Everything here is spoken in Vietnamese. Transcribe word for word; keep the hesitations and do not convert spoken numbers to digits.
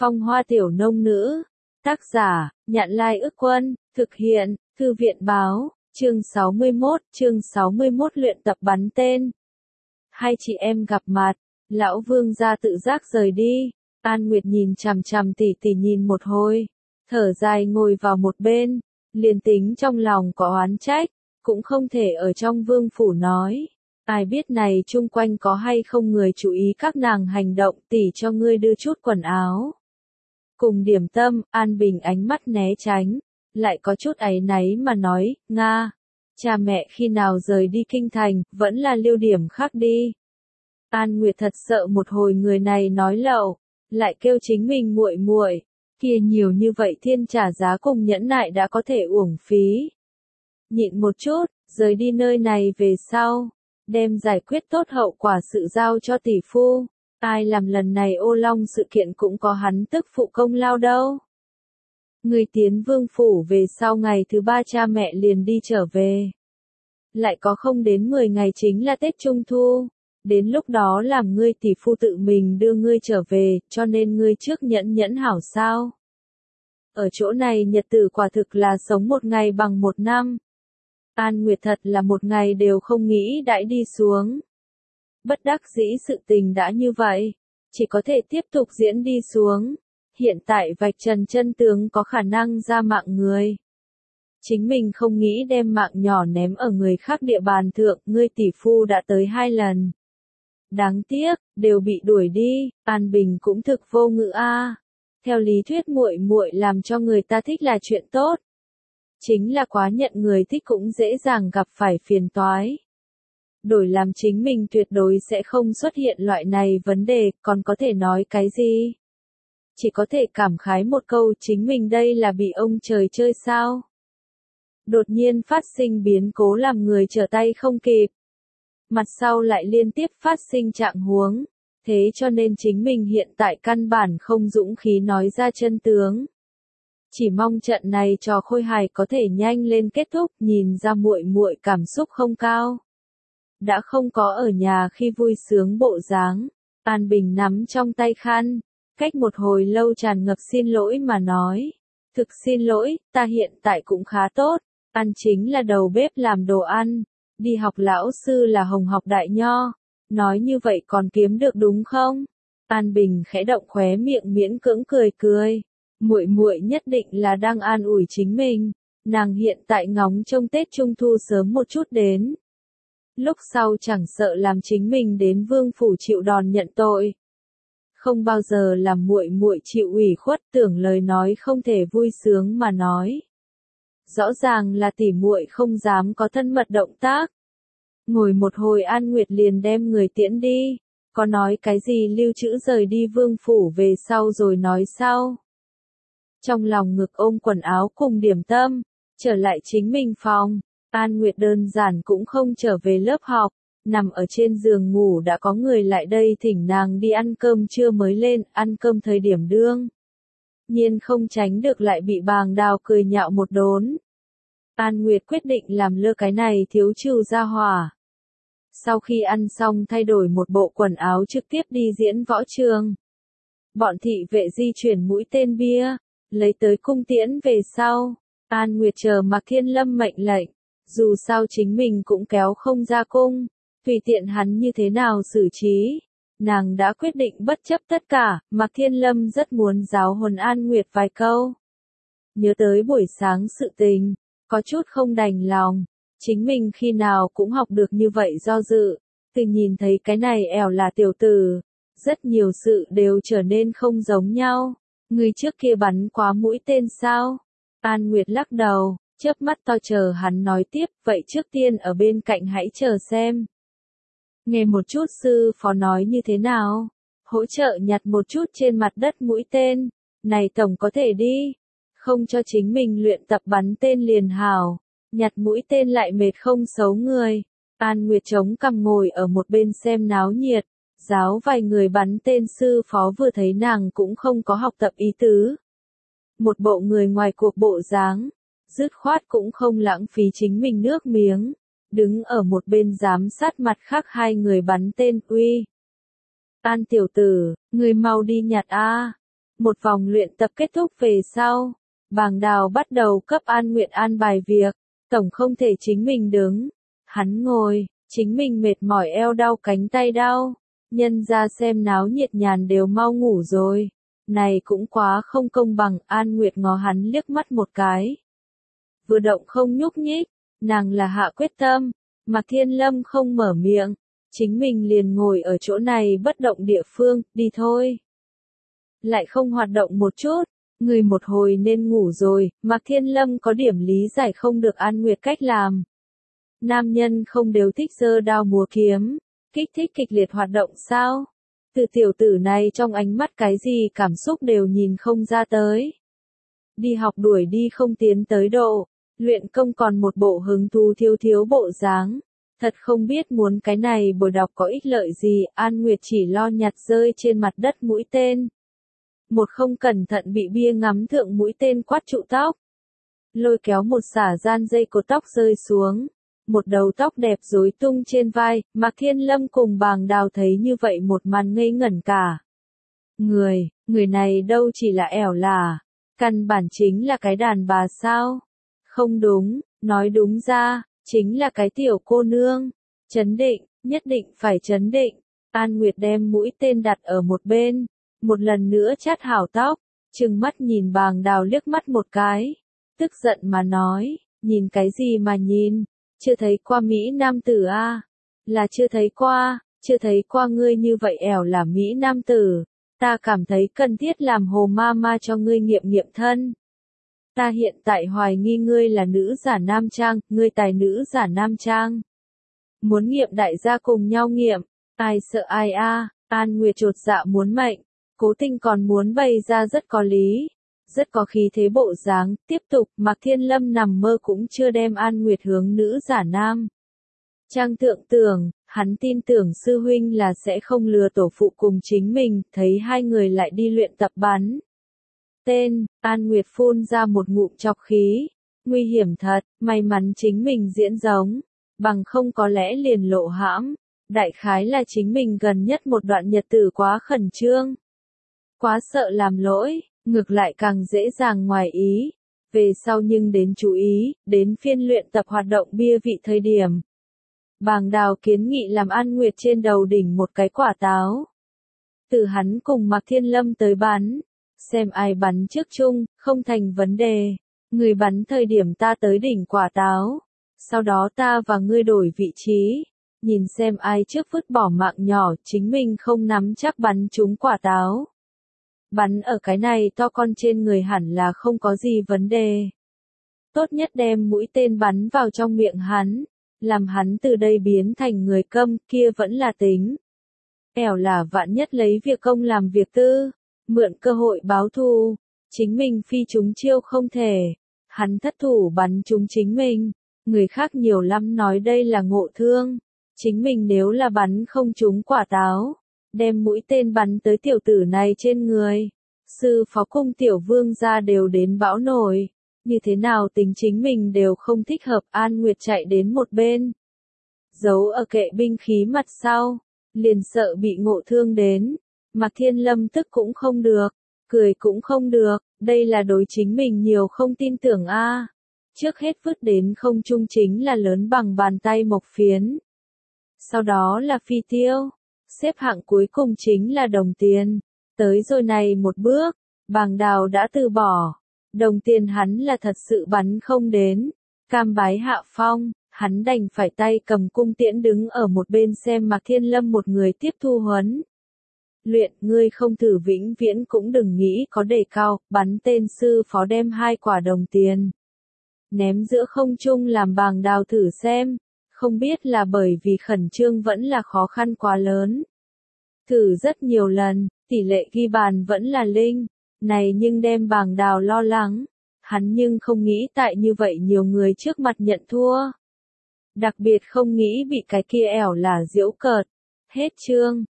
Phong Hoa Tiểu Nông Nữ. Tác giả, Nhạn Lai Ức Quân, thực hiện, Thư viện Báo, chương sáu mươi mốt, chương sáu mươi mốt luyện tập bắn tên. Hai chị em gặp mặt, lão Vương gia tự giác rời đi, An Nguyệt nhìn chằm chằm tỉ tỉ nhìn một hồi, thở dài ngồi vào một bên, liền tính trong lòng có oán trách, cũng không thể ở trong vương phủ nói. Ai biết này chung quanh có hay không người chú ý các nàng hành động, tỉ cho ngươi đưa chút quần áo. Cùng điểm tâm, An Bình ánh mắt né tránh, lại có chút áy náy mà nói, Nga, cha mẹ khi nào rời đi kinh thành, vẫn là lưu điểm khác đi. An Nguyệt thật sợ một hồi người này nói lậu, lại kêu chính mình muội muội, kia nhiều như vậy thiên trả giá cùng nhẫn nại đã có thể uổng phí. Nhịn một chút, rời đi nơi này về sau, đem giải quyết tốt hậu quả sự giao cho tỷ phu. Ai làm lần này ô long sự kiện cũng có hắn tức phụ công lao đâu. Người tiến vương phủ về sau ngày thứ ba cha mẹ liền đi trở về. Lại có không đến mười ngày chính là Tết Trung Thu. Đến lúc đó làm ngươi tỷ phu tự mình đưa ngươi trở về, cho nên ngươi trước nhẫn nhẫn hảo sao. Ở chỗ này nhật tử quả thực là sống một ngày bằng một năm. An Nguyệt thật là một ngày đều không nghĩ đãi đi xuống. Bất đắc dĩ sự tình đã như vậy, chỉ có thể tiếp tục diễn đi xuống. Hiện tại vạch trần chân tướng có khả năng ra mạng người. Chính mình không nghĩ đem mạng nhỏ ném ở người khác địa bàn thượng, ngươi tỷ phu đã tới hai lần. Đáng tiếc, đều bị đuổi đi, An Bình cũng thực vô ngữ a. Theo lý thuyết muội muội làm cho người ta thích là chuyện tốt. Chính là quá nhận người thích cũng dễ dàng gặp phải phiền toái. Đổi làm chính mình tuyệt đối sẽ không xuất hiện loại này vấn đề, còn có thể nói cái gì? Chỉ có thể cảm khái một câu chính mình đây là bị ông trời chơi sao? Đột nhiên phát sinh biến cố làm người trở tay không kịp. Mặt sau lại liên tiếp phát sinh trạng huống, thế cho nên chính mình hiện tại căn bản không dũng khí nói ra chân tướng. Chỉ mong trận này trò khôi hài có thể nhanh lên kết thúc, nhìn ra muội muội cảm xúc không cao. Đã không có ở nhà khi vui sướng bộ dáng, An Bình nắm trong tay khăn, cách một hồi lâu tràn ngập xin lỗi mà nói. Thực xin lỗi, ta hiện tại cũng khá tốt, ăn chính là đầu bếp làm đồ ăn, đi học lão sư là hồng học đại nho, nói như vậy còn kiếm được đúng không? An Bình khẽ động khóe miệng miễn cưỡng cười cười, muội muội nhất định là đang an ủi chính mình, nàng hiện tại ngóng trông Tết Trung Thu sớm một chút đến. Lúc sau chẳng sợ làm chính mình đến vương phủ chịu đòn nhận tội. Không bao giờ làm muội muội chịu ủy khuất, tưởng lời nói không thể vui sướng mà nói. Rõ ràng là tỉ muội không dám có thân mật động tác. Ngồi một hồi An Nguyệt liền đem người tiễn đi, có nói cái gì lưu trữ rời đi vương phủ về sau rồi nói sau. Trong lòng ngực ôm quần áo cùng điểm tâm, trở lại chính mình phòng. An Nguyệt đơn giản cũng không trở về lớp học, nằm ở trên giường ngủ đã có người lại đây thỉnh nàng đi ăn cơm trưa mới lên, ăn cơm thời điểm đương. Nhiên không tránh được lại bị bàng đào cười nhạo một đốn. An Nguyệt quyết định làm lơ cái này thiếu trừ ra hỏa. Sau khi ăn xong thay đổi một bộ quần áo trực tiếp đi diễn võ trường. Bọn thị vệ di chuyển mũi tên bia, lấy tới cung tiễn về sau. An Nguyệt chờ Mạc Thiên Lâm mệnh lệnh. Dù sao chính mình cũng kéo không ra cung, tùy tiện hắn như thế nào xử trí. Nàng đã quyết định bất chấp tất cả, Mạc Thiên Lâm rất muốn giáo huấn An Nguyệt vài câu. Nhớ tới buổi sáng sự tình, có chút không đành lòng, chính mình khi nào cũng học được như vậy do dự, từ nhìn thấy cái này ẻo là tiểu tử, rất nhiều sự đều trở nên không giống nhau. Người trước kia bắn quá mũi tên sao? An Nguyệt lắc đầu. Chớp mắt to chờ hắn nói tiếp, vậy trước tiên ở bên cạnh hãy chờ xem. Nghe một chút sư phó nói như thế nào, hỗ trợ nhặt một chút trên mặt đất mũi tên, này tổng có thể đi, không cho chính mình luyện tập bắn tên liền hảo, nhặt mũi tên lại mệt không xấu người. An Nguyệt chống cằm ngồi ở một bên xem náo nhiệt, giáo vài người bắn tên sư phó vừa thấy nàng cũng không có học tập ý tứ. Một bộ người ngoài cuộc bộ dáng. Dứt khoát cũng không lãng phí chính mình nước miếng, đứng ở một bên giám sát mặt khác hai người bắn tên uy. An tiểu tử, người mau đi nhặt a. Một vòng luyện tập kết thúc về sau, Bàng Đào bắt đầu cấp An Nguyệt an bài việc, tổng không thể chính mình đứng. Hắn ngồi, chính mình mệt mỏi eo đau cánh tay đau, nhân ra xem náo nhiệt nhàn đều mau ngủ rồi. Này cũng quá không công bằng, An Nguyệt ngó hắn liếc mắt một cái. Vừa động không nhúc nhích, nàng là hạ quyết tâm, Mạc Thiên Lâm không mở miệng, chính mình liền ngồi ở chỗ này bất động địa phương, đi thôi. Lại không hoạt động một chút, người một hồi nên ngủ rồi, Mạc Thiên Lâm có điểm lý giải không được An Nguyệt cách làm. Nam nhân không đều thích giơ đao múa kiếm, kích thích kịch liệt hoạt động sao? Từ tiểu tử này trong ánh mắt cái gì cảm xúc đều nhìn không ra tới. Đi học đuổi đi không tiến tới độ, luyện công còn một bộ hứng thú thiếu thiếu bộ dáng. Thật không biết muốn cái này buổi đọc có ích lợi gì, An Nguyệt chỉ lo nhặt rơi trên mặt đất mũi tên. Một không cẩn thận bị bia ngắm thượng mũi tên quát trụ tóc. Lôi kéo một xả gian dây cột tóc rơi xuống. Một đầu tóc đẹp rối tung trên vai, Mạc Thiên Lâm cùng Bàng Đào thấy như vậy một màn ngây ngẩn cả. Người, người này đâu chỉ là ẻo là, căn bản chính là cái đàn bà sao? Không đúng, nói đúng ra, chính là cái tiểu cô nương. Chấn định, nhất định phải chấn định. An Nguyệt đem mũi tên đặt ở một bên, một lần nữa chát hảo tóc, trừng mắt nhìn Bàng Đào liếc mắt một cái, tức giận mà nói, nhìn cái gì mà nhìn? Chưa thấy qua Mỹ Nam tử a à? Là chưa thấy qua, chưa thấy qua ngươi như vậy ẻo là Mỹ Nam tử. Ta cảm thấy cần thiết làm hồ ma ma cho ngươi nghiệm nghiệm thân. Ta hiện tại hoài nghi ngươi là nữ giả nam trang, ngươi tài nữ giả nam trang. Muốn nghiệm đại gia cùng nhau nghiệm, ai sợ ai a à? An Nguyệt chột dạ muốn mệnh, cố tình còn muốn bày ra rất có lý. Rất có khí thế bộ dáng, tiếp tục, Mạc Thiên Lâm nằm mơ cũng chưa đem An Nguyệt hướng nữ giả nam. Trang thượng tưởng, hắn tin tưởng sư huynh là sẽ không lừa tổ phụ cùng chính mình, thấy hai người lại đi luyện tập bắn. Tên, An Nguyệt phun ra một ngụm chọc khí, nguy hiểm thật, may mắn chính mình diễn giống, bằng không có lẽ liền lộ hãm, đại khái là chính mình gần nhất một đoạn nhật tử quá khẩn trương. Quá sợ làm lỗi. Ngược lại càng dễ dàng ngoài ý, về sau nhưng đến chú ý, đến phiên luyện tập hoạt động bia vị thời điểm. Bàng Đào kiến nghị làm An Nguyệt trên đầu đỉnh một cái quả táo. Từ hắn cùng Mạc Thiên Lâm tới bắn, xem ai bắn trước chung, không thành vấn đề. Người bắn thời điểm ta tới đỉnh quả táo, sau đó ta và ngươi đổi vị trí, nhìn xem ai trước vứt bỏ mạng nhỏ, chính mình không nắm chắc bắn trúng quả táo. Bắn ở cái này to con trên người hẳn là không có gì vấn đề. Tốt nhất đem mũi tên bắn vào trong miệng hắn, làm hắn từ đây biến thành người câm, kia vẫn là tính. Ẻo là vạn nhất lấy việc công làm việc tư, mượn cơ hội báo thù, chính mình phi chúng chiêu không thể. Hắn thất thủ bắn trúng chính mình, người khác nhiều lắm nói đây là ngộ thương. Chính mình nếu là bắn không trúng quả táo, đem mũi tên bắn tới tiểu tử này trên người. Sư phó cung tiểu vương gia đều đến bão nổi. Như thế nào tính chính mình đều không thích hợp. An Nguyệt chạy đến một bên, giấu ở kệ binh khí mặt sau, liền sợ bị ngộ thương đến. Mạc Thiên Lâm tức cũng không được, cười cũng không được, đây là đối chính mình nhiều không tin tưởng a. À. Trước hết vứt đến không trung chính là lớn bằng bàn tay mộc phiến. Sau đó là phi tiêu. Xếp hạng cuối cùng chính là đồng tiền. Tới rồi này một bước, Bàng Đào đã từ bỏ. Đồng tiền hắn là thật sự bắn không đến. Cam bái hạ phong, hắn đành phải tay cầm cung tiễn đứng ở một bên xem Mạc Thiên Lâm một người tiếp thu huấn. Luyện, ngươi không thử vĩnh viễn cũng đừng nghĩ có đề cao, bắn tên sư phó đem hai quả đồng tiền. Ném giữa không trung làm Bàng Đào thử xem. Không biết là bởi vì khẩn trương vẫn là khó khăn quá lớn. Thử rất nhiều lần, tỷ lệ ghi bàn vẫn là linh. Này nhưng đem Bàng Đào lo lắng. Hắn nhưng không nghĩ tại như vậy nhiều người trước mặt nhận thua. Đặc biệt không nghĩ bị cái kia ẻo là giễu cợt. Hết chương.